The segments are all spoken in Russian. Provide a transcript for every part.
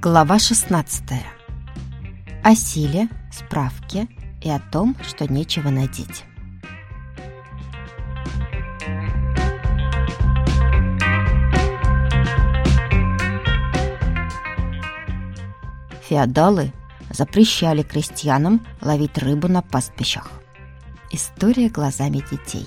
Глава 16. О силе, справке и о том, что нечего надеть. Феодалы запрещали крестьянам ловить рыбу на пастбищах. История глазами детей.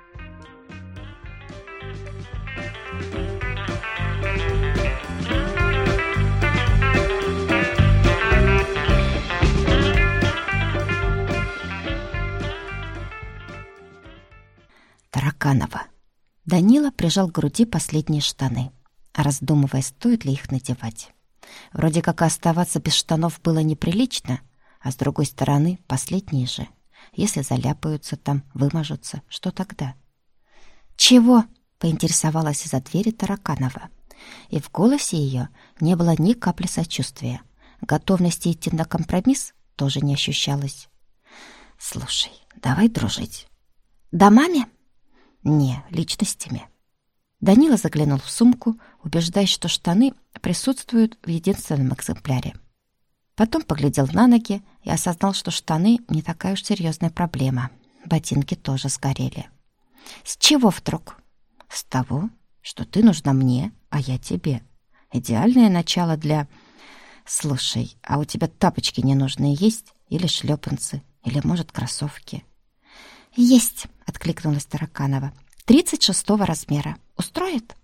Тараканова. Данила прижал к груди последние штаны, раздумывая, стоит ли их надевать. Вроде как оставаться без штанов было неприлично, а с другой стороны, последние же. Если заляпаются там, вымажутся, что тогда? «Чего?» — поинтересовалась из-за двери Тараканова. И в голосе ее не было ни капли сочувствия. Готовности идти на компромисс тоже не ощущалось. «Слушай, давай дружить». «Домами?» «Не, личностями». Данила заглянул в сумку, убеждаясь, что штаны присутствуют в единственном экземпляре. Потом поглядел на ноги и осознал, что штаны не такая уж серьезная проблема. Ботинки тоже сгорели. «С чего вдруг?» «С того, что ты нужна мне, а я тебе. Идеальное начало для... Слушай, а у тебя тапочки ненужные есть? Или шлепанцы? Или, может, кроссовки?» «Есть», — откликнулась Тараканова. 36-го размера. Устроит?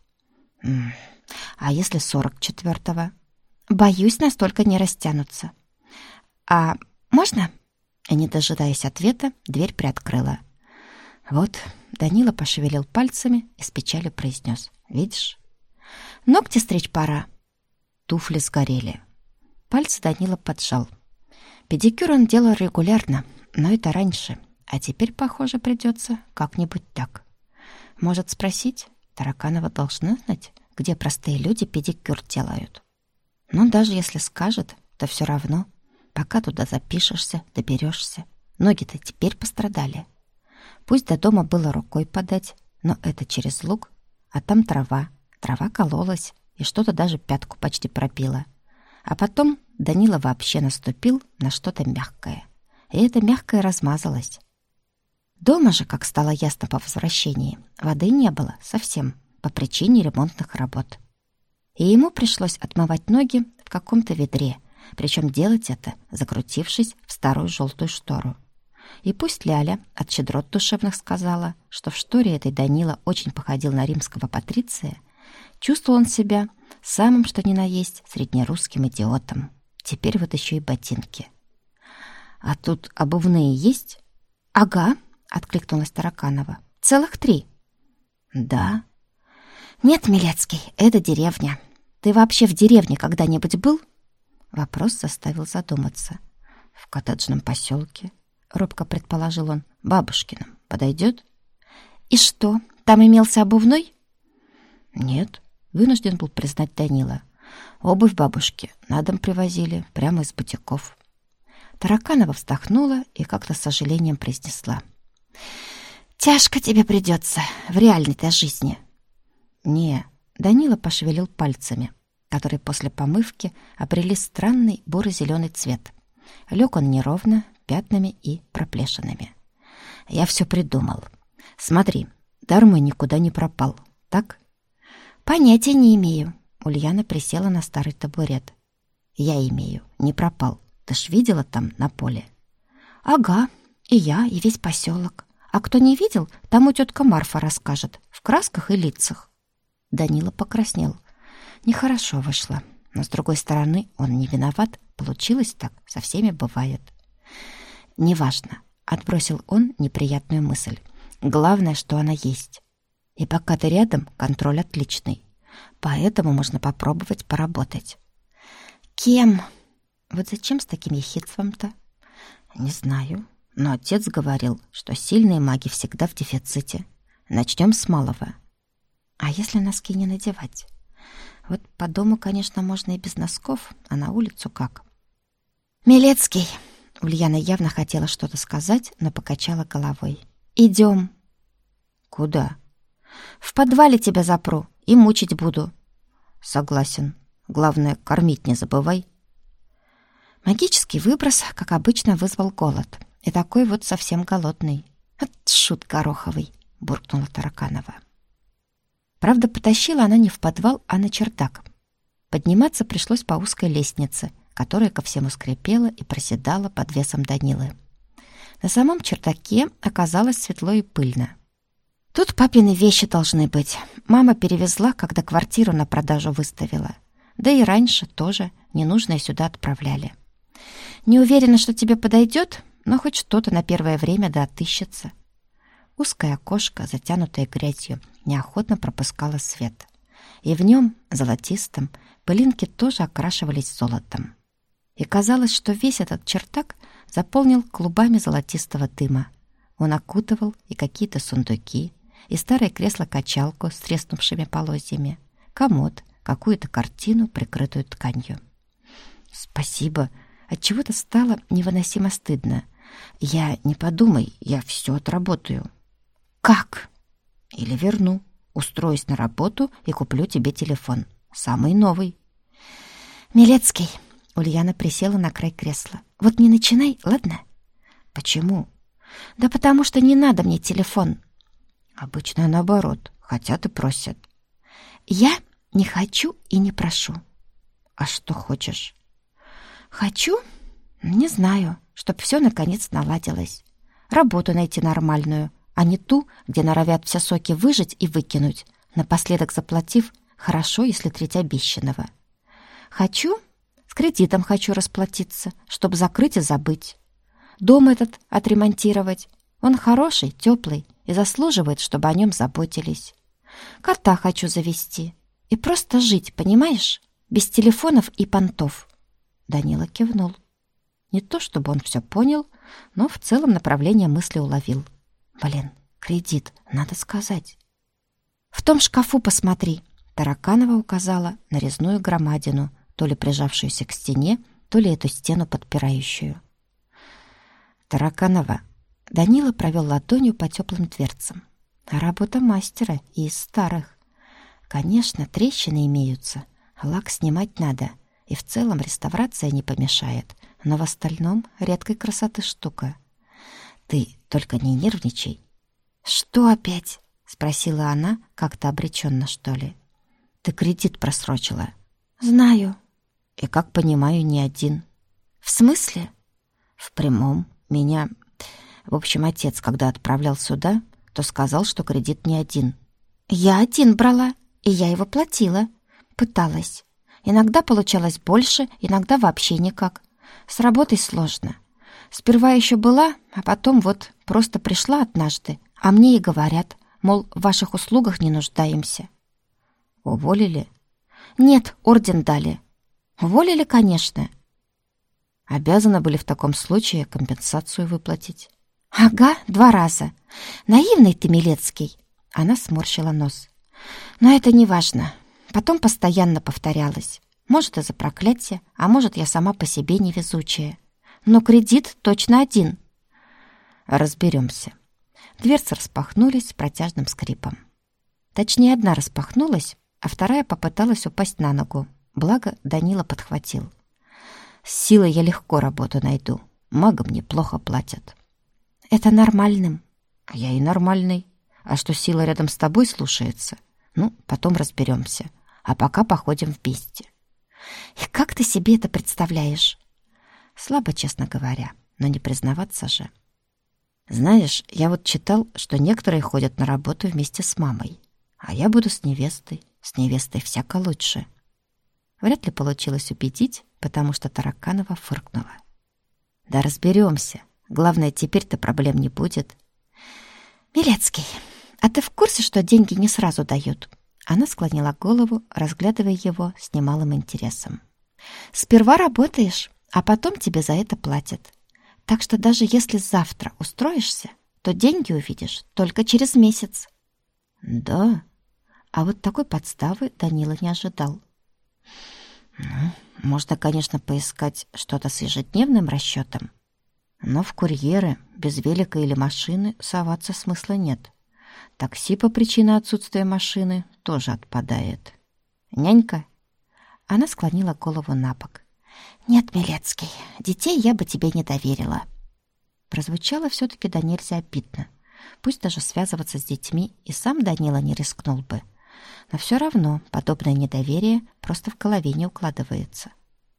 А если 44-го? Боюсь, настолько не растянутся. А можно? И, не дожидаясь ответа, дверь приоткрыла. Вот, Данила пошевелил пальцами и с печалью произнес. Видишь? Ногти стричь пора. Туфли сгорели. Пальцы Данила поджал. Педикюр он делал регулярно, но это раньше. А теперь, похоже, придется как-нибудь так. Может спросить? Тараканова должна знать, где простые люди педикюр делают. Но даже если скажет, то все равно, пока туда запишешься, доберешься. Ноги-то теперь пострадали. Пусть до дома было рукой подать, но это через луг, а там трава. Трава кололась, и что-то даже пятку почти пробило. А потом Данила вообще наступил на что-то мягкое. И это мягкое размазалось. Дома же, как стало ясно по возвращении, воды не было совсем по причине ремонтных работ. И ему пришлось отмывать ноги в каком-то ведре, причем делать это, закрутившись в старую желтую штору. И пусть Ляля от щедрот душевных сказала, что в шторе этой Данила очень походил на римского патриция, чувствовал он себя самым что ни на есть среднерусским идиотом. Теперь вот еще и ботинки. «А тут обувные есть?» «Ага», — откликнулась Тараканова. «Целых 3». «Да?» «Нет, Милецкий, это деревня. Ты вообще в деревне когда-нибудь был?» Вопрос заставил задуматься. «В коттеджном поселке», — робко предположил он. «Бабушкином. Подойдет?» «И что, там имелся обувной?» «Нет», — вынужден был признать Данила. «Обувь бабушки на дом привозили, прямо из бутиков». Тараканова вздохнула и как-то с сожалением произнесла. «Тяжко тебе придется в реальной-то жизни». «Не», — Данила пошевелил пальцами, которые после помывки обрели странный буро-зеленый цвет. Лег он неровно, пятнами и проплешинами. «Я все придумал. Смотри, дар мой никуда не пропал, так?» «Понятия не имею». Ульяна присела на старый табурет. «Я имею, не пропал. Ты ж видела там на поле?» «Ага, и я, и весь поселок. А кто не видел, тому тетка Марфа расскажет, в красках и лицах». Данила покраснел. Нехорошо вышло, но, с другой стороны, он не виноват. Получилось так, со всеми бывает. «Неважно», — отбросил он неприятную мысль. «Главное, что она есть. И пока ты рядом, контроль отличный. Поэтому можно попробовать поработать». «Кем?» «Вот зачем с таким ехидством-то?» «Не знаю. Но отец говорил, что сильные маги всегда в дефиците. Начнем с малого». «А если носки не надевать?» «Вот по дому, конечно, можно и без носков, а на улицу как?» «Милецкий!» Ульяна явно хотела что-то сказать, но покачала головой. «Идем». «Куда?» «В подвале тебя запру и мучить буду». «Согласен. Главное, кормить не забывай». Магический выброс, как обычно, вызвал голод. И такой вот совсем голодный. «От шут гороховый», — буркнула Тараканова. Правда, потащила она не в подвал, а на чердак. Подниматься пришлось по узкой лестнице, которая ко всему скрипела и проседала под весом Данилы. На самом чердаке оказалось светло и пыльно. Тут папины вещи должны быть. Мама перевезла, когда квартиру на продажу выставила. Да и раньше тоже ненужное сюда отправляли. Не уверена, что тебе подойдет, но хоть что-то на первое время да отыщется. Узкое окошко, затянутое грязью, неохотно пропускало свет. И в нем, золотистом, пылинки тоже окрашивались золотом. И казалось, что весь этот чердак заполнил клубами золотистого дыма. Он окутывал и какие-то сундуки, и старое кресло-качалку с треснувшими полозьями, комод, какую-то картину, прикрытую тканью. «Спасибо!» Отчего-то стало невыносимо стыдно. «Я, не подумай, я все отработаю». «Как?» «Или верну. Устроюсь на работу и куплю тебе телефон. Самый новый». «Милецкий!» Ульяна присела на край кресла. «Вот не начинай, ладно?» «Почему?» «Да потому что не надо мне телефон». «Обычно наоборот. Хотят и просят». «Я не хочу и не прошу». «А что хочешь?» «Хочу? Не знаю, чтоб все наконец наладилось. Работу найти нормальную, а не ту, где норовят все соки выжать и выкинуть, напоследок заплатив хорошо, если треть обещанного. Хочу? С кредитом хочу расплатиться, чтобы закрыть и забыть. Дом этот отремонтировать. Он хороший, теплый и заслуживает, чтобы о нем заботились. Кота хочу завести и просто жить, понимаешь? Без телефонов и понтов». Данила кивнул. Не то чтобы он все понял, но в целом направление мысли уловил. «Блин, кредит, надо сказать». «В том шкафу посмотри», — Тараканова указала на резную громадину, то ли прижавшуюся к стене, то ли эту стену подпирающую. «Тараканова», — Данила провел ладонью по теплым дверцам. «Работа мастера и из старых. Конечно, трещины имеются, лак снимать надо». И в целом реставрация не помешает, но в остальном редкой красоты штука. Ты только не нервничай. «Что опять?» — спросила она, как-то обреченно, что ли. «Ты кредит просрочила». «Знаю». «И, как понимаю, не один». «В смысле?» «В прямом. Меня... В общем, отец, когда отправлял сюда, то сказал, что кредит не один». «Я один брала, и я его платила. Пыталась. Иногда получалось больше, иногда вообще никак. С работой сложно. Сперва еще была, а потом вот просто пришла однажды, а мне и говорят, мол, в ваших услугах не нуждаемся». «Уволили?» «Нет, орден дали». «Уволили, конечно». «Обязаны были в таком случае компенсацию выплатить». «Ага, 2 раза. Наивный ты, Милецкий». Она сморщила нос. «Но это не важно. Потом постоянно повторялось. Может, из-за проклятия, а может, я сама по себе невезучая. Но кредит точно один». «Разберемся». Дверцы распахнулись с протяжным скрипом. Точнее, одна распахнулась, а вторая попыталась упасть на ногу. Благо, Данила подхватил. «С силой я легко работу найду. Магам неплохо платят». «Это нормальным». «А я и нормальный. А что сила рядом с тобой слушается? Ну, потом разберемся. А пока походим вместе». «И как ты себе это представляешь?» Слабо, честно говоря, но не признаваться же. «Знаешь, я вот читал, что некоторые ходят на работу вместе с мамой, а я буду с невестой. С невестой всяко лучше». Вряд ли получилось убедить, потому что Тараканова фыркнула. «Да разберемся. Главное, теперь-то проблем не будет». «Милецкий, а ты в курсе, что деньги не сразу дают?» Она склонила голову, разглядывая его с немалым интересом. «Сперва работаешь, а потом тебе за это платят. Так что даже если завтра устроишься, то деньги увидишь только через месяц». «Да?» А вот такой подставы Данила не ожидал. «Ну, можно, конечно, поискать что-то с ежедневным расчетом, но в курьеры без велика или машины соваться смысла нет. Такси по причине отсутствия машины тоже отпадает. Нянька? Она склонила голову набок. «Нет, Милецкий, детей я бы тебе не доверила». Прозвучало все-таки до нельзя обидно. Пусть даже связываться с детьми и сам Данила не рискнул бы. Но все равно подобное недоверие просто в голове не укладывается.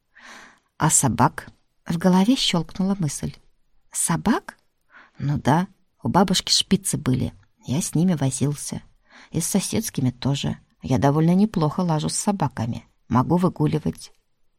«А собак?» В голове щелкнула мысль. «Собак?» «Ну да, у бабушки шпицы были. Я с ними возился. И с соседскими тоже. Я довольно неплохо лажу с собаками. Могу выгуливать».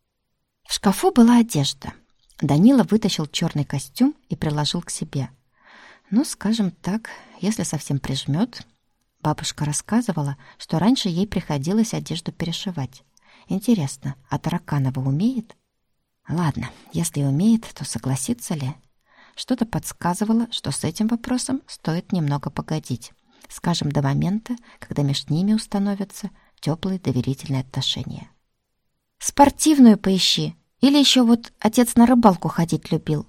В шкафу была одежда. Данила вытащил черный костюм и приложил к себе. Ну, скажем так, если совсем прижмет. Бабушка рассказывала, что раньше ей приходилось одежду перешивать. Интересно, а Тараканова умеет? Ладно, если умеет, то согласится ли? Что-то подсказывало, что с этим вопросом стоит немного погодить. Скажем, до момента, когда между ними установятся теплые доверительные отношения. «Спортивную поищи. Или еще вот отец на рыбалку ходить любил.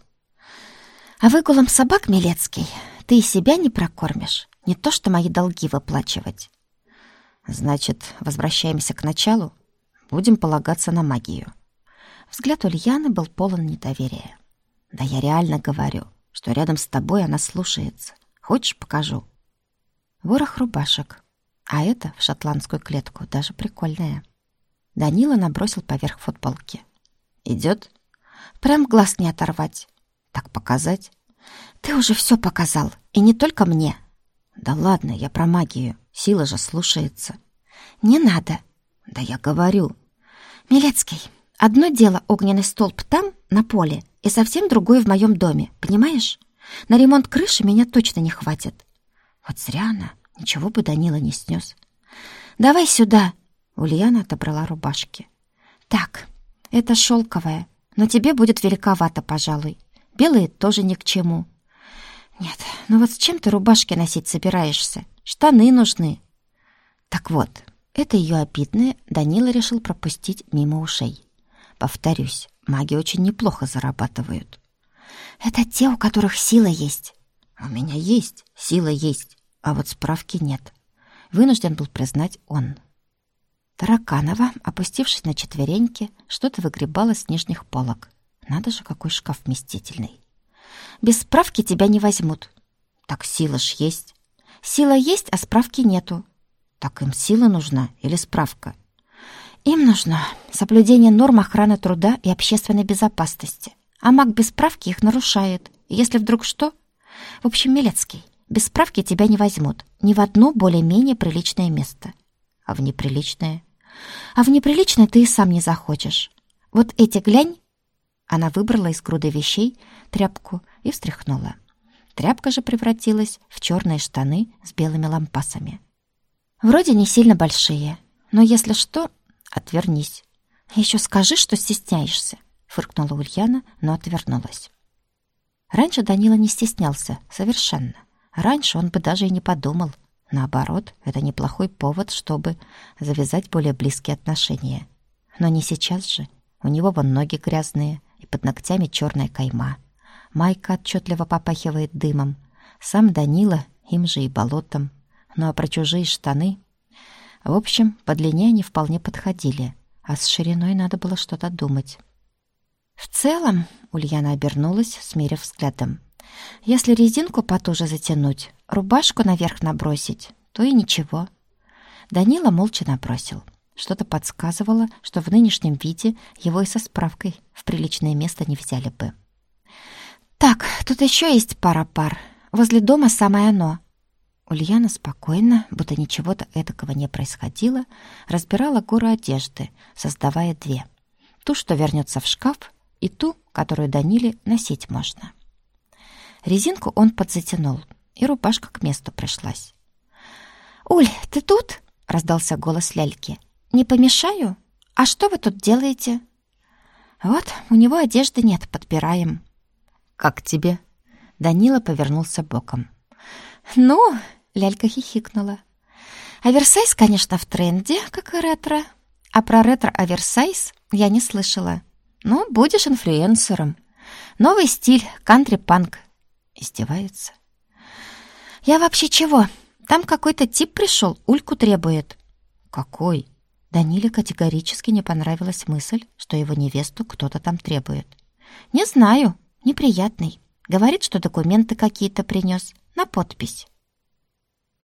А выгулом собак, Милецкий, ты и себя не прокормишь. Не то что мои долги выплачивать». «Значит, возвращаемся к началу? Будем полагаться на магию». Взгляд Ульяны был полон недоверия. «Да я реально говорю, что рядом с тобой она слушается. Хочешь, покажу?» Ворох рубашек. А это в шотландскую клетку даже прикольная. Данила набросил поверх футболки. «Идет?» «Прям глаз не оторвать». «Так показать?» «Ты уже все показал, и не только мне». «Да ладно, я про магию. Сила же слушается». «Не надо». «Да я говорю». «Милецкий, одно дело огненный столб там, на поле, и совсем другое в моем доме, понимаешь? На ремонт крыши меня точно не хватит». Вот зря она. Ничего бы Данила не снес. «Давай сюда». Ульяна отобрала рубашки. «Так, это шелковая, но тебе будет великовато, пожалуй. Белые тоже ни к чему». «Нет, ну вот с чем ты рубашки носить собираешься? Штаны нужны». Так вот, это ее обидное Данила решил пропустить мимо ушей. Повторюсь, маги очень неплохо зарабатывают. «Это те, у которых сила есть». «У меня есть, сила есть, а вот справки нет», — вынужден был признать он. Тараканова, опустившись на четвереньки, что-то выгребала с нижних полок. Надо же, какой шкаф вместительный. «Без справки тебя не возьмут». «Так сила ж есть». «Сила есть, а справки нету». «Так им сила нужна или справка?» «Им нужно соблюдение норм охраны труда и общественной безопасности. А маг без справки их нарушает. Если вдруг что...» В общем, Милецкий, без справки тебя не возьмут ни в одно более-менее приличное место. А в неприличное? А в неприличное ты и сам не захочешь. Вот эти глянь. Она выбрала из груды вещей тряпку и встряхнула. Тряпка же превратилась в черные штаны с белыми лампасами. Вроде не сильно большие, но если что, отвернись. Еще скажи, что стесняешься, фыркнула Ульяна, но отвернулась. Раньше Данила не стеснялся, совершенно. Раньше он бы даже и не подумал. Наоборот, это неплохой повод, чтобы завязать более близкие отношения. Но не сейчас же. У него вон ноги грязные, и под ногтями черная кайма. Майка отчетливо попахивает дымом. Сам Данила им же и болотом. Ну а про чужие штаны... В общем, по длине они вполне подходили, а с шириной надо было что-то думать. В целом, Ульяна обернулась, смерив взглядом. Если резинку потуже затянуть, рубашку наверх набросить, то и ничего. Данила молча набросил. Что-то подсказывало, что в нынешнем виде его и со справкой в приличное место не взяли бы. «Так, тут еще есть пара пар. Возле дома самое оно». Ульяна спокойно, будто ничего-то эдакого не происходило, разбирала гору одежды, создавая две. Ту, что вернется в шкаф, и ту, которую Даниле носить можно. Резинку он подзатянул, и рубашка к месту пришлась. «Уль, ты тут?» — раздался голос Ляльки. «Не помешаю? А что вы тут делаете?» «Вот, у него одежды нет, подбираем». «Как тебе?» Данила повернулся боком. «Ну...» — Лялька хихикнула. «Оверсайз, конечно, в тренде, как и ретро. А про ретро-оверсайз я не слышала. Ну, будешь инфлюенсером. Новый стиль, кантри-панк». Издевается. «Я вообще чего? Там какой-то тип пришел, Ульку требует». «Какой?» Даниле категорически не понравилась мысль, что его невесту кто-то там требует. «Не знаю, неприятный. Говорит, что документы какие-то принес на подпись».